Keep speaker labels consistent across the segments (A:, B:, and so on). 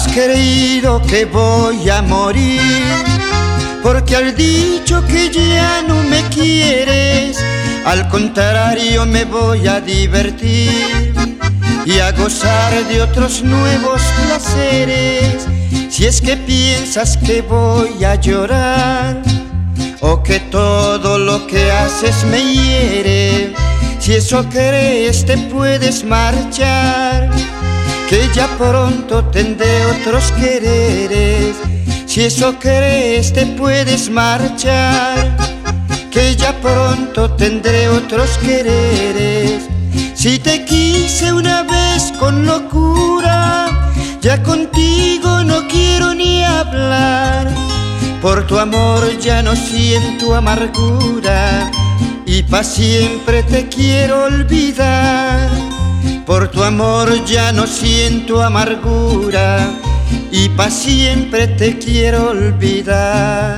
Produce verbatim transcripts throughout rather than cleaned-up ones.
A: Has creído que voy a morir, porque has dicho que ya no me quieres. Al contrario, me voy a divertir y a gozar de otros nuevos placeres. Si es que piensas que voy a llorar, o que todo lo que haces me hiere, si eso crees te puedes marchar, que ya pronto tendré otros quereres. Si eso crees te puedes marchar, que ya pronto tendré otros quereres. Si te quise una vez con locura, ya contigo no quiero ni hablar. Por tu amor ya no siento amargura y pa' siempre te quiero olvidar. Por tu amor ya no siento amargura y pa' siempre te quiero olvidar.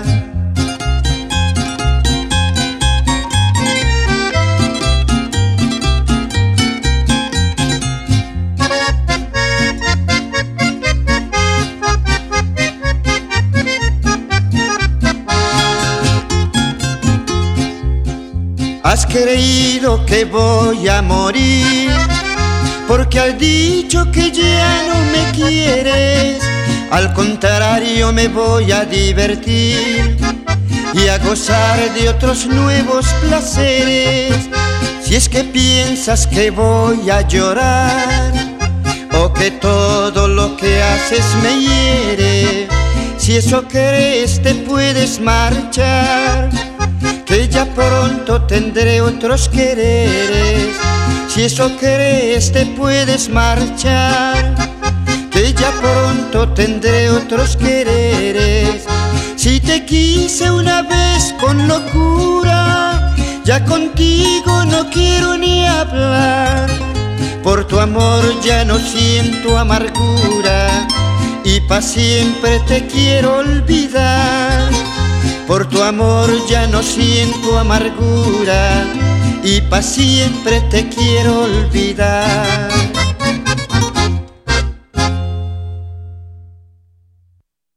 A: Has creído que voy a morir, porque has dicho que ya no me quieres. Al contrario, me voy a divertir y a gozar de otros nuevos placeres. Si es que piensas que voy a llorar, o que todo lo que haces me hiere, si eso crees te puedes marchar, que ya pronto tendré otros quereres. Si eso crees te puedes marchar, que ya pronto tendré otros quereres. Si te quise una vez con locura, ya contigo no quiero ni hablar. Por tu amor ya no siento amargura y pa' siempre te quiero olvidar. Por tu amor ya no siento amargura y pa' siempre te quiero olvidar.